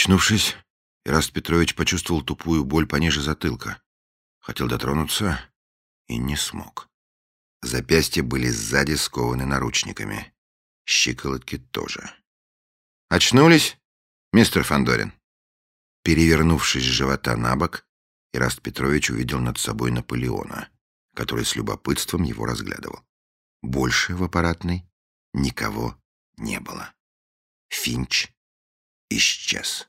Очнувшись, Ираст Петрович почувствовал тупую боль пониже затылка. Хотел дотронуться и не смог. Запястья были сзади скованы наручниками. Щиколотки тоже. «Очнулись, мистер Фандорин?» Перевернувшись с живота на бок, Ираст Петрович увидел над собой Наполеона, который с любопытством его разглядывал. Больше в аппаратной никого не было. Финч исчез.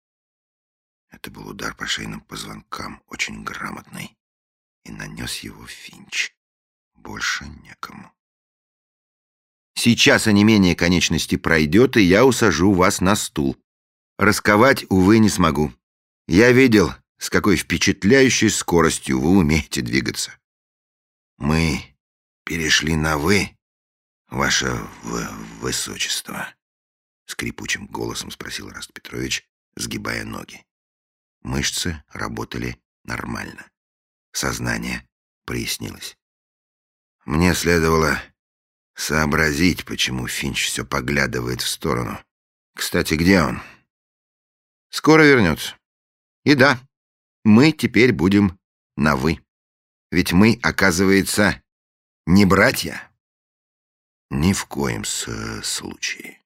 Это был удар по шейным позвонкам, очень грамотный, и нанес его Финч. Больше некому. «Сейчас онемение конечности пройдет, и я усажу вас на стул. Расковать, увы, не смогу. Я видел, с какой впечатляющей скоростью вы умеете двигаться». «Мы перешли на «вы», ваше высочество?» — скрипучим голосом спросил Ираст Петрович, сгибая ноги. Мышцы работали нормально. Сознание прояснилось. Мне следовало сообразить, почему Финч все поглядывает в сторону. Кстати, где он? Скоро вернется. И да, мы теперь будем на «вы». Ведь мы, оказывается, не братья. Ни в коем случае.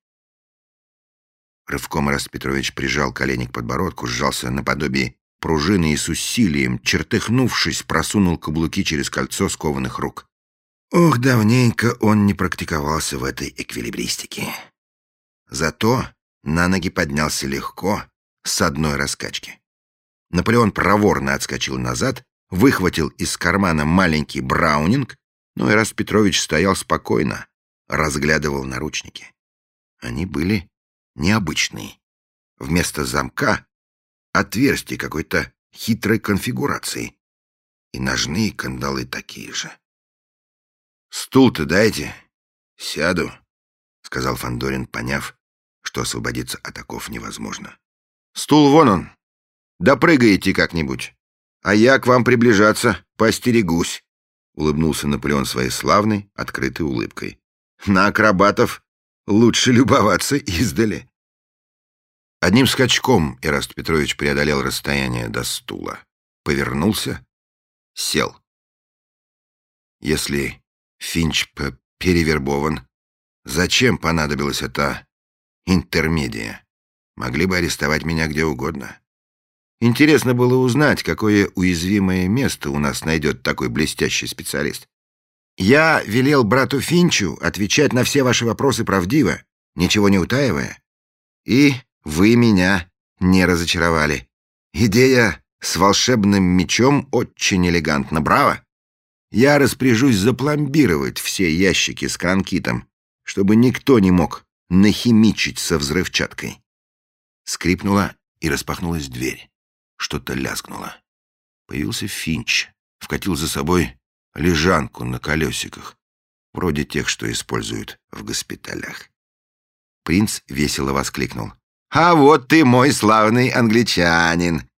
Рывком Ираст Петрович прижал колени к подбородку, сжался наподобие пружины и с усилием, чертыхнувшись, просунул каблуки через кольцо скованных рук. Ох, давненько он не практиковался в этой эквилибристике. Зато на ноги поднялся легко, с одной раскачки. Наполеон проворно отскочил назад, выхватил из кармана маленький браунинг, но Ираст Петрович стоял спокойно, разглядывал наручники. Они были необычные. Вместо замка — отверстие какой-то хитрой конфигурации. И ножные кандалы такие же. «Стул-то дайте. Сяду», — сказал Фандорин, поняв, что освободиться от оков невозможно. «Стул вон он. Допрыгаете как-нибудь. А я к вам приближаться поостерегусь», — улыбнулся Наполеон своей славной, открытой улыбкой. «На акробатов лучше любоваться издали». Одним скачком Ираст Петрович преодолел расстояние до стула. Повернулся, сел. Если Финч перевербован, зачем понадобилась эта интермедия? Могли бы арестовать меня где угодно. Интересно было узнать, какое уязвимое место у нас найдет такой блестящий специалист. Я велел брату Финчу отвечать на все ваши вопросы правдиво, ничего не утаивая. И вы меня не разочаровали. Идея с волшебным мечом очень элегантна. Браво! Я распоряжусь запломбировать все ящики с кранкитом, чтобы никто не мог нахимичить со взрывчаткой. Скрипнула и распахнулась дверь. Что-то лязгнуло. Появился Финч, вкатил за собой лежанку на колесиках, вроде тех, что используют в госпиталях. Принц весело воскликнул: «А вот ты мой славный англичанин!»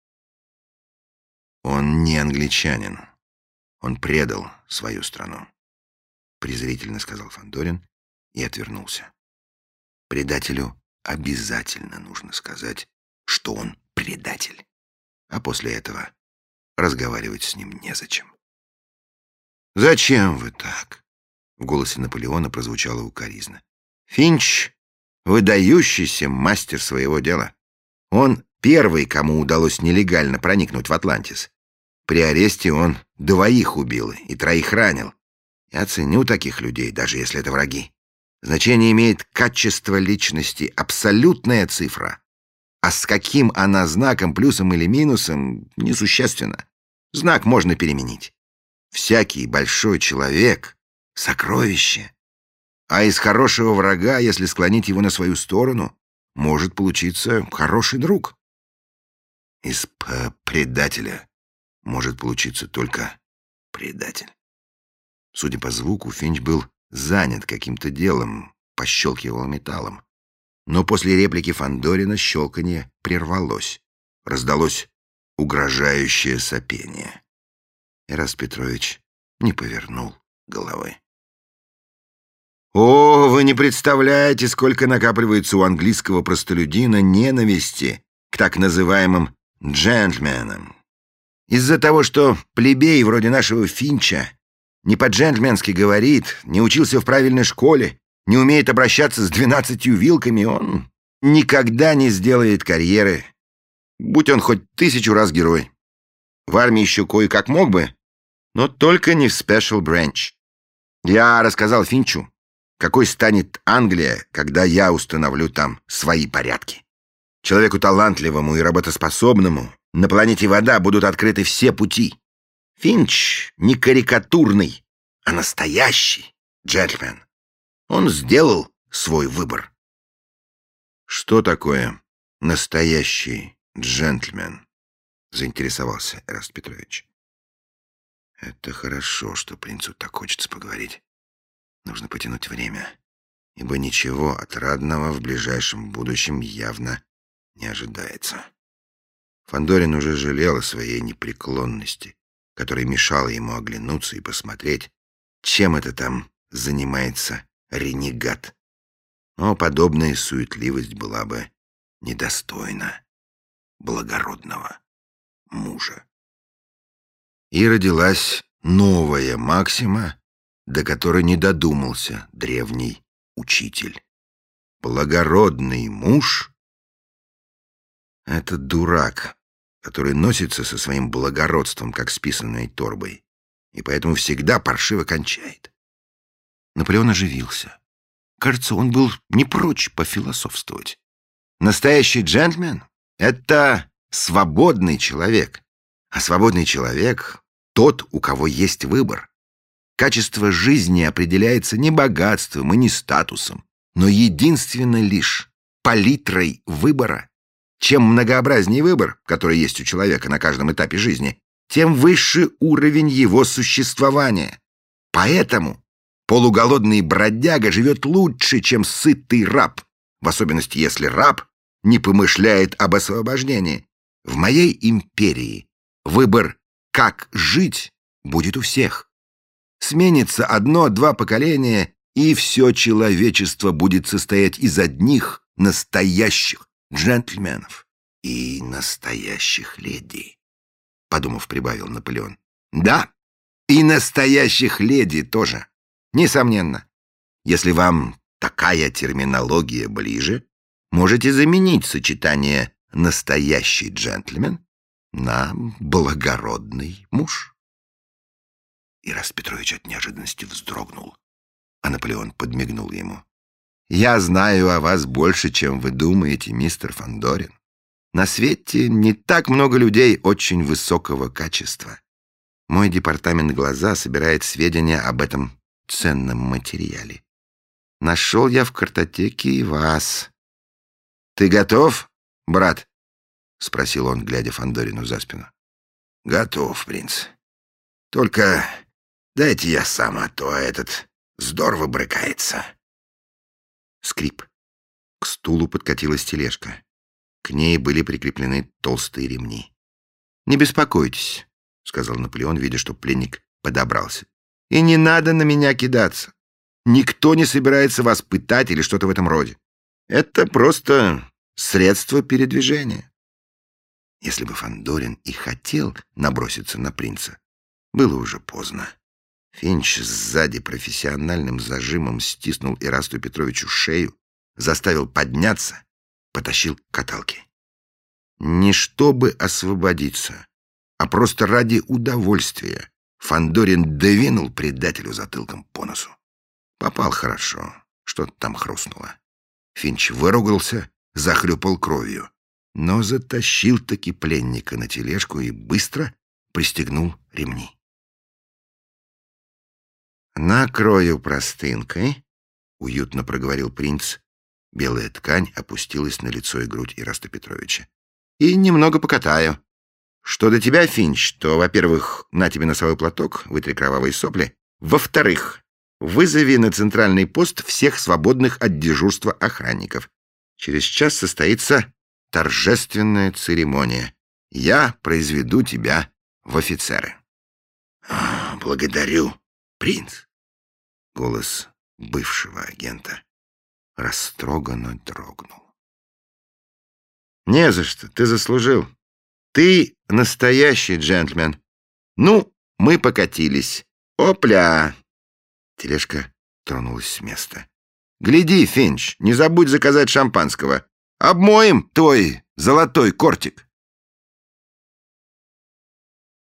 Он не англичанин. Он предал свою страну, презрительно сказал Фандорин и отвернулся. Предателю обязательно нужно сказать, что он предатель. А после этого разговаривать с ним незачем. «Зачем вы так?» — в голосе Наполеона прозвучало укоризна. «Финч — выдающийся мастер своего дела. Он первый, кому удалось нелегально проникнуть в Атлантис. При аресте он 2 убил и 3 ранил. Я ценю таких людей, даже если это враги. Значение имеет качество личности, абсолютная цифра. А с каким она знаком, плюсом или минусом, несущественно. Знак можно переменить. Всякий большой человек — сокровище. А из хорошего врага, если склонить его на свою сторону, может получиться хороший друг. Из предателя может получиться только предатель. Судя по звуку, Финч был занят каким-то делом, пощелкивал металлом. Но после реплики Фандорина щелканье прервалось. Раздалось угрожающее сопение. Ираст Петрович не повернул головы. О, вы не представляете, сколько накапливается у английского простолюдина ненависти к так называемым джентльменам. Из-за того, что плебей вроде нашего Финча не по-джентльменски говорит, не учился в правильной школе, не умеет обращаться с 12 вилками, он никогда не сделает карьеры, будь он хоть 1000 раз герой. В армии еще кое-как мог бы, но только не в Special Branch. Я рассказал Финчу, какой станет Англия, когда я установлю там свои порядки. Человеку талантливому и работоспособному на планете Вода будут открыты все пути. Финч не карикатурный, а настоящий джентльмен. Он сделал свой выбор. «Что такое настоящий джентльмен?» — заинтересовался Эраст Петрович. «Это хорошо, что принцу так хочется поговорить. Нужно потянуть время, ибо ничего отрадного в ближайшем будущем явно не ожидается». Фандорин уже жалел о своей непреклонности, которая мешала ему оглянуться и посмотреть, чем это там занимается ренегат. Но подобная суетливость была бы недостойна благородного мужа. И родилась новая максима, до которой не додумался древний учитель. Благородный муж — это дурак, который носится со своим благородством, как с писаной торбой, и поэтому всегда паршиво кончает. Наполеон оживился. Кажется, он был не прочь пофилософствовать. Настоящий джентльмен — это свободный человек. А свободный человек — тот, у кого есть выбор. Качество жизни определяется не богатством и не статусом, но единственно лишь палитрой выбора. Чем многообразнее выбор, который есть у человека на каждом этапе жизни, тем выше уровень его существования. Поэтому полуголодный бродяга живет лучше, чем сытый раб, в особенности если раб не помышляет об освобождении. В моей империи выбор, как жить, будет у всех. Сменится 1-2 поколения, и все человечество будет состоять из одних настоящих джентльменов и настоящих леди, — подумав, прибавил Наполеон. Да, и настоящих леди тоже. Несомненно, если вам такая терминология ближе, можете заменить сочетание «настоящий джентльмен» на «благородный муж». Эраст Петрович от неожиданности вздрогнул, а Наполеон подмигнул ему. «Я знаю о вас больше, чем вы думаете, мистер Фандорин. На свете не так много людей очень высокого качества. Мой департамент «Глаза» собирает сведения об этом ценном материале. Нашел я в картотеке и вас. Ты готов, брат?» — спросил он, глядя Фандорину за спину. «Готов, принц. Только дайте я сам, а то этот здорово брыкается». Скрип. К стулу подкатилась тележка. К ней были прикреплены толстые ремни. «Не беспокойтесь», — сказал Наполеон, видя, что пленник подобрался. «И не надо на меня кидаться. Никто не собирается вас пытать или что-то в этом роде. Это просто средство передвижения». Если бы Фандорин и хотел наброситься на принца, было уже поздно. Финч сзади профессиональным зажимом стиснул Эрасту Петровичу шею, заставил подняться, потащил к каталке. Не чтобы освободиться, а просто ради удовольствия Фандорин двинул предателю затылком по носу. Попал хорошо, что-то там хрустнуло. Финч выругался, захлюпал кровью, но затащил-таки пленника на тележку и быстро пристегнул ремни. «Накрою простынкой», — уютно проговорил принц. Белая ткань опустилась на лицо и грудь Эраста Петровича. «И немного покатаю. Что до тебя, Финч, то, во-первых, на тебе носовой платок, вытри кровавые сопли. Во-вторых, вызови на центральный пост всех свободных от дежурства охранников. Через час состоится торжественная церемония. Я произведу тебя в офицеры». «Благодарю, принц». Голос бывшего агента растроганно дрогнул. «Не за что, ты заслужил. Ты настоящий джентльмен. Ну, мы покатились. Опля!» Тележка тронулась с места. «Гляди, Финч, не забудь заказать шампанского. Обмоем твой золотой кортик».